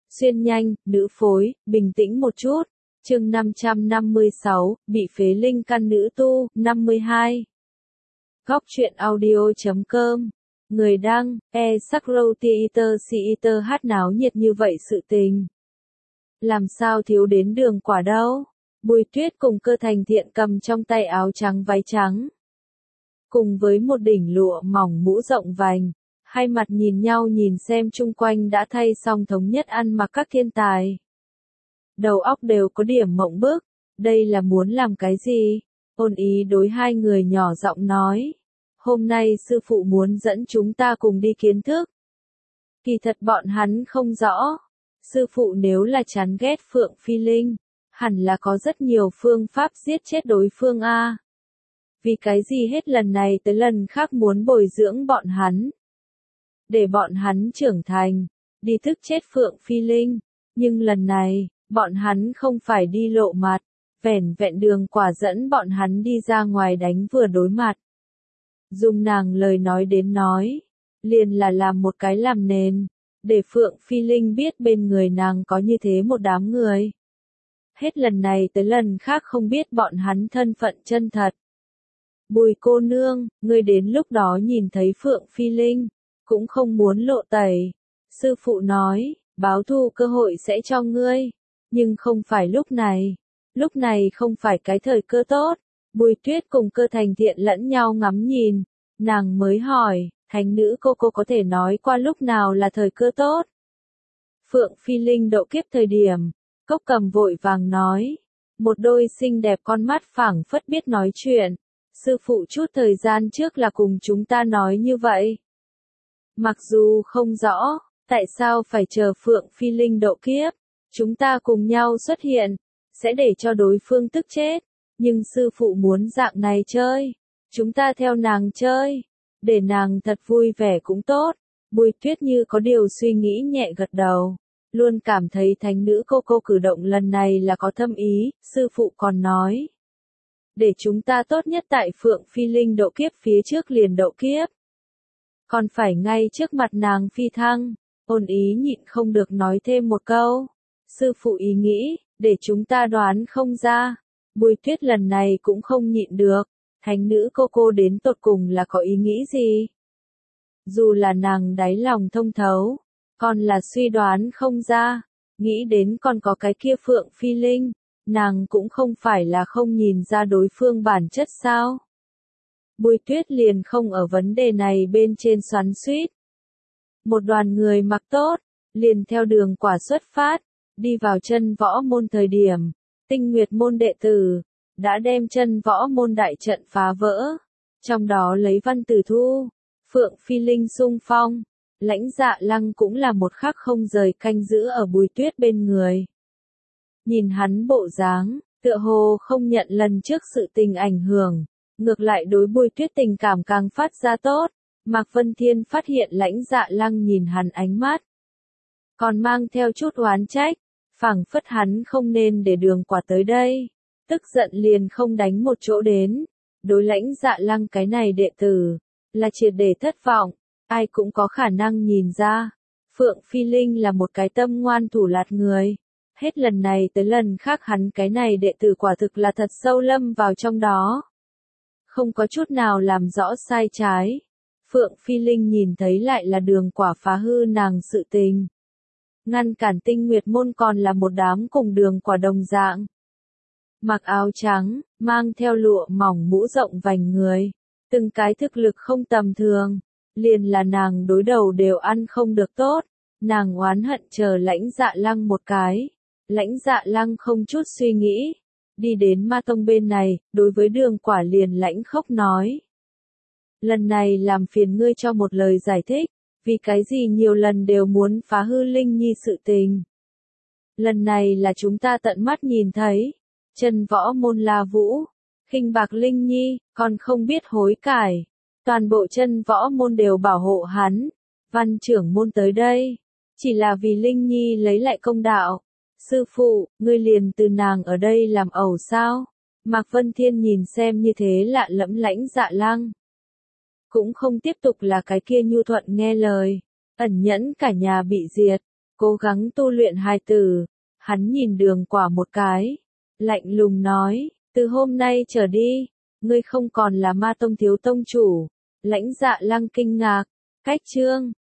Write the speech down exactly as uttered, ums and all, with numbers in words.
Xuyên nhanh, nữ phối, bình tĩnh một chút. Chương năm trăm năm mươi sáu, bị phế linh căn nữ tu, năm mươi hai. Góc truyện audio chấm com. Người đăng, e Sakro Theater Theater hát náo nhiệt như vậy sự tình. Làm sao thiếu đến đường quả đâu. Bùi Tuyết cùng Cơ Thành Thiện cầm trong tay áo trắng váy trắng. Cùng với một đỉnh lụa mỏng mũ rộng vành. Hai mặt nhìn nhau nhìn xem chung quanh đã thay xong thống nhất ăn mặc các thiên tài. Đầu óc đều có điểm mộng bức, đây là muốn làm cái gì? Ôn ý đối hai người nhỏ giọng nói. Hôm nay sư phụ muốn dẫn chúng ta cùng đi kiến thức. Kỳ thật bọn hắn không rõ. Sư phụ nếu là chán ghét Phượng Phi Linh, hẳn là có rất nhiều phương pháp giết chết đối phương a. Vì cái gì hết lần này tới lần khác muốn bồi dưỡng bọn hắn. Để bọn hắn trưởng thành, đi thức chết Phượng Phi Linh. Nhưng lần này, bọn hắn không phải đi lộ mặt, vẻn vẹn đường quả dẫn bọn hắn đi ra ngoài đánh vừa đối mặt. Dùng nàng lời nói đến nói, liền là làm một cái làm nền, để Phượng Phi Linh biết bên người nàng có như thế một đám người. Hết lần này tới lần khác không biết bọn hắn thân phận chân thật. Bùi cô nương, ngươi đến lúc đó nhìn thấy Phượng Phi Linh, cũng không muốn lộ tẩy. Sư phụ nói, báo thù cơ hội sẽ cho ngươi, nhưng không phải lúc này. Lúc này không phải cái thời cơ tốt. Bùi Tuyết cùng Cơ Thành Thiện lẫn nhau ngắm nhìn, nàng mới hỏi, thánh nữ cô cô có thể nói qua lúc nào là thời cơ tốt. Phượng Phi Linh độ kiếp thời điểm, Cốc Cầm vội vàng nói, một đôi xinh đẹp con mắt phảng phất biết nói chuyện. Sư phụ chút thời gian trước là cùng chúng ta nói như vậy. Mặc dù không rõ, tại sao phải chờ Phượng Phi Linh độ kiếp, chúng ta cùng nhau xuất hiện, sẽ để cho đối phương tức chết, nhưng sư phụ muốn dạng này chơi, chúng ta theo nàng chơi, để nàng thật vui vẻ cũng tốt. Bùi Tuyết như có điều suy nghĩ nhẹ gật đầu, luôn cảm thấy thánh nữ cô cô cử động lần này là có thâm ý. Sư phụ còn nói, để chúng ta tốt nhất tại Phượng Phi Linh độ kiếp phía trước liền độ kiếp. Còn phải ngay trước mặt nàng phi thăng. Ôn ý nhịn không được nói thêm một câu. Sư phụ ý nghĩ, để chúng ta đoán không ra. Bùi Tuyết lần này cũng không nhịn được. Thánh nữ cô cô đến tột cùng là có ý nghĩ gì? Dù là nàng đáy lòng thông thấu, còn là suy đoán không ra. Nghĩ đến còn có cái kia Phượng Phi Linh, nàng cũng không phải là không nhìn ra đối phương bản chất sao? Bùi Tuyết liền không ở vấn đề này bên trên xoắn xuýt. Một đoàn người mặc tốt, liền theo đường quả xuất phát, đi vào chân võ môn thời điểm, Tinh Nguyệt môn đệ tử, đã đem chân võ môn đại trận phá vỡ. Trong đó lấy Văn Tử Thu, Phượng Phi Linh xung phong, Lãnh Dạ Lăng cũng là một khắc không rời canh giữ ở Bùi Tuyết bên người. Nhìn hắn bộ dáng, tựa hồ không nhận lần trước sự tình ảnh hưởng. Ngược lại đối Bùi Tuyết tình cảm càng phát ra tốt. Mạc Vân Thiên phát hiện Lãnh Dạ Lăng nhìn hắn ánh mắt, còn mang theo chút oán trách, phảng phất hắn không nên để đường quả tới đây. Tức giận liền không đánh một chỗ đến. Đối Lãnh Dạ Lăng cái này đệ tử, là triệt để thất vọng. Ai cũng có khả năng nhìn ra, Phượng Phi Linh là một cái tâm ngoan thủ lạt người. Hết lần này tới lần khác hắn cái này đệ tử quả thực là thật sâu lâm vào trong đó. Không có chút nào làm rõ sai trái. Phượng Phi Linh nhìn thấy lại là đường quả phá hư nàng sự tình. Ngăn cản Tinh Nguyệt môn còn là một đám cùng đường quả đồng dạng. Mặc áo trắng, mang theo lụa mỏng mũ rộng vành người. Từng cái thực lực không tầm thường. Liền là nàng đối đầu đều ăn không được tốt. Nàng oán hận chờ Lãnh Dạ Lăng một cái. Lãnh Dạ Lăng không chút suy nghĩ. Đi đến Ma Tông bên này, đối với đường quả liền lãnh khốc nói. Lần này làm phiền ngươi cho một lời giải thích, vì cái gì nhiều lần đều muốn phá hư Linh Nhi sự tình. Lần này là chúng ta tận mắt nhìn thấy, chân võ môn La Vũ, khinh bạc Linh Nhi, còn không biết hối cải. Toàn bộ chân võ môn đều bảo hộ hắn, Văn trưởng môn tới đây, chỉ là vì Linh Nhi lấy lại công đạo. Sư phụ, ngươi liền từ nàng ở đây làm ẩu sao? Mạc Vân Thiên nhìn xem như thế lạ lẫm Lãnh Dạ Lăng. Cũng không tiếp tục là cái kia nhu thuận nghe lời, ẩn nhẫn cả nhà bị diệt, cố gắng tu luyện hai từ. Hắn nhìn Đường Quả một cái, lạnh lùng nói, từ hôm nay trở đi, ngươi không còn là Ma Tông thiếu tông chủ. Lãnh Dạ Lăng kinh ngạc, cách chương